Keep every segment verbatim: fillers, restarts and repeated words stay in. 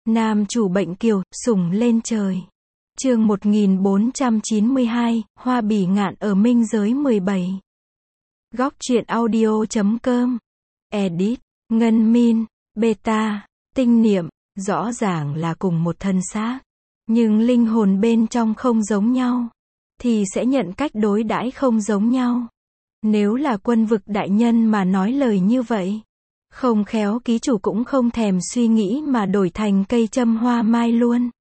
Nam chủ bệnh kiều, sủng lên trời. Chương một nghìn bốn trăm chín mươi hai, Hoa bỉ ngạn ở minh giới mười bảy. Góc truyện audio chấm com. Edit, Ngân Min, Beta, Tinh Niệm, rõ ràng là cùng một thân xác, nhưng linh hồn bên trong không giống nhau, thì sẽ nhận cách đối đãi không giống nhau. Nếu là Quân Vực đại nhân mà nói lời như vậy, không khéo ký chủ cũng không thèm suy nghĩ mà đổi thành cây châm hoa mai luôn.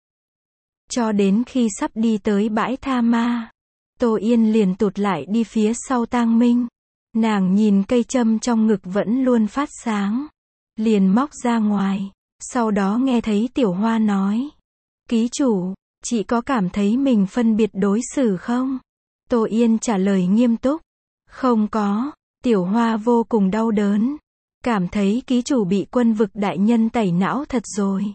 Cho đến khi sắp đi tới bãi tha ma, Tô Yên liền tụt lại đi phía sau Tang Minh. Nàng nhìn cây châm trong ngực vẫn luôn phát sáng, liền móc ra ngoài, sau đó nghe thấy Tiểu Hoa nói: "Ký chủ, chị có cảm thấy mình phân biệt đối xử không?" Tô Yên trả lời nghiêm túc: "Không có." Tiểu Hoa vô cùng đau đớn, cảm thấy ký chủ bị Quân Vực đại nhân tẩy não thật rồi.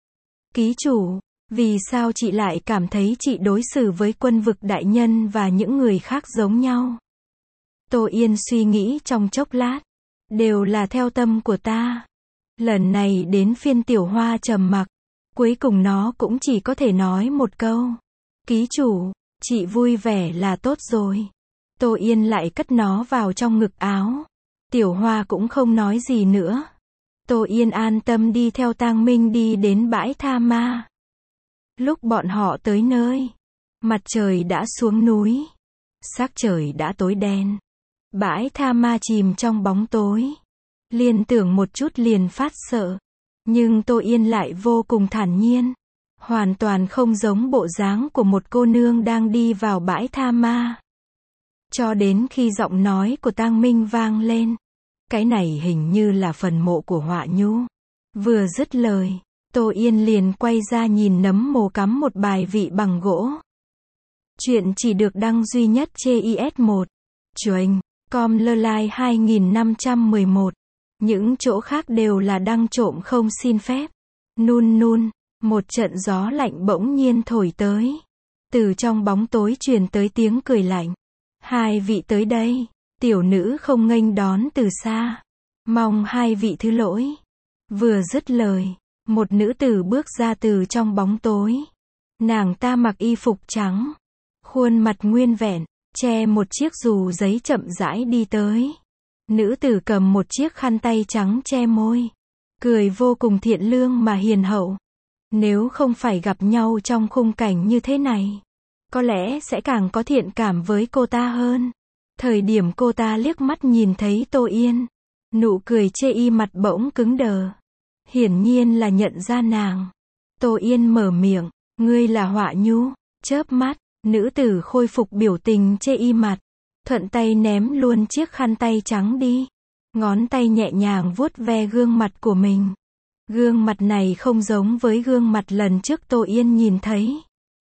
"Ký chủ, vì sao chị lại cảm thấy chị đối xử với Quân Vực đại nhân và những người khác giống nhau?" Tô Yên suy nghĩ trong chốc lát, đều là theo tâm của ta. Lần này đến phiên Tiểu Hoa trầm mặc, cuối cùng nó cũng chỉ có thể nói một câu: "Ký chủ, chị vui vẻ là tốt rồi." Tô Yên lại cất nó vào trong ngực áo. Tiểu Hoa cũng không nói gì nữa. Tô Yên an tâm đi theo Tang Minh đi đến bãi tha ma. Lúc bọn họ tới nơi, mặt trời đã xuống núi, sắc trời đã tối đen. Bãi tha ma chìm trong bóng tối. Liên tưởng một chút liền phát sợ, nhưng Tô Yên lại vô cùng thản nhiên, hoàn toàn không giống bộ dáng của một cô nương đang đi vào bãi tha ma. Cho đến khi giọng nói của Tang Minh vang lên: "Cái này hình như là phần mộ của Họa Nhu." Vừa dứt lời, Tô Yên liền quay ra nhìn nấm mồ cắm một bài vị bằng gỗ. Chuyện chỉ được đăng duy nhất trên i ét một. Chuềnh, com lơ lai hai nghìn năm trăm mười một. Những chỗ khác đều là đăng trộm không xin phép. Nun nun, một trận gió lạnh bỗng nhiên thổi tới. Từ trong bóng tối truyền tới tiếng cười lạnh. "Hai vị tới đây." Tiểu nữ không nghênh đón từ xa. "Mong hai vị thứ lỗi." Vừa dứt lời, một nữ tử bước ra từ trong bóng tối. Nàng ta mặc y phục trắng, khuôn mặt nguyên vẹn, che một chiếc dù giấy chậm rãi đi tới. Nữ tử cầm một chiếc khăn tay trắng che môi, cười vô cùng thiện lương mà hiền hậu. Nếu không phải gặp nhau trong khung cảnh như thế này, có lẽ sẽ càng có thiện cảm với cô ta hơn. Thời điểm cô ta liếc mắt nhìn thấy Tô Yên, nụ cười chê y mặt bỗng cứng đờ. Hiển nhiên là nhận ra nàng. Tô Yên mở miệng: "Ngươi là Họa Nhu?" Chớp mắt, nữ tử khôi phục biểu tình chê y mặt, thuận tay ném luôn chiếc khăn tay trắng đi. Ngón tay nhẹ nhàng vuốt ve gương mặt của mình. Gương mặt này không giống với gương mặt lần trước Tô Yên nhìn thấy.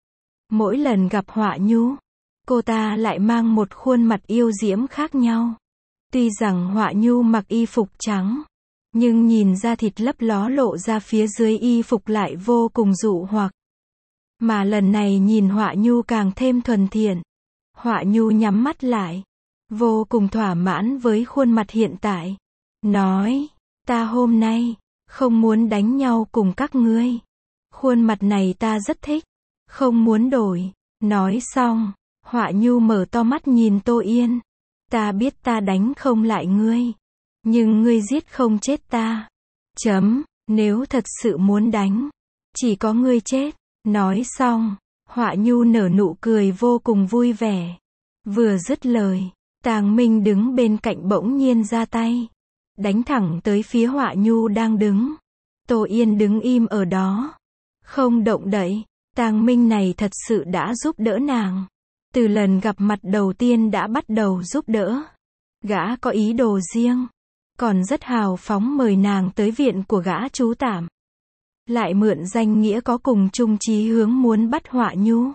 Mỗi lần gặp Họa Nhu, cô ta lại mang một khuôn mặt yêu diễm khác nhau. Tuy rằng Họa Nhu mặc y phục trắng, nhưng nhìn da thịt lấp ló lộ ra phía dưới y phục lại vô cùng dụ hoặc. Mà lần này nhìn Họa Nhu càng thêm thuần thiện. Họa Nhu nhắm mắt lại, vô cùng thỏa mãn với khuôn mặt hiện tại. Nói: "Ta hôm nay không muốn đánh nhau cùng các ngươi. Khuôn mặt này ta rất thích, không muốn đổi." Nói xong, Họa Nhu mở to mắt nhìn Tô Yên. "Ta biết ta đánh không lại ngươi, nhưng ngươi giết không chết ta. Chấm, nếu thật sự muốn đánh, chỉ có ngươi chết." Nói xong, Họa Nhu nở nụ cười vô cùng vui vẻ. Vừa dứt lời, Tang Minh đứng bên cạnh bỗng nhiên ra tay, đánh thẳng tới phía Họa Nhu đang đứng. Tô Yên đứng im ở đó, không động đậy. Tang Minh này thật sự đã giúp đỡ nàng. Từ lần gặp mặt đầu tiên đã bắt đầu giúp đỡ. Gã có ý đồ riêng, còn rất hào phóng mời nàng tới viện của gã trú tạm. Lại mượn danh nghĩa có cùng chung chí hướng muốn bắt Họa Nhu.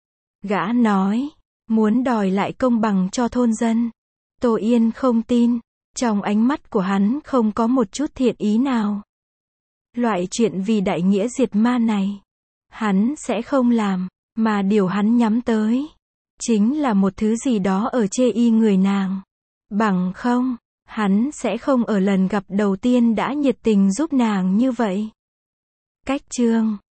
Gã nói, muốn đòi lại công bằng cho thôn dân. Tô Yên không tin, trong ánh mắt của hắn không có một chút thiện ý nào. Loại chuyện vì đại nghĩa diệt ma này, hắn sẽ không làm, mà điều hắn nhắm tới, chính là một thứ gì đó ở chê y người nàng. Bằng không, hắn sẽ không ở lần gặp đầu tiên đã nhiệt tình giúp nàng như vậy. Cách chương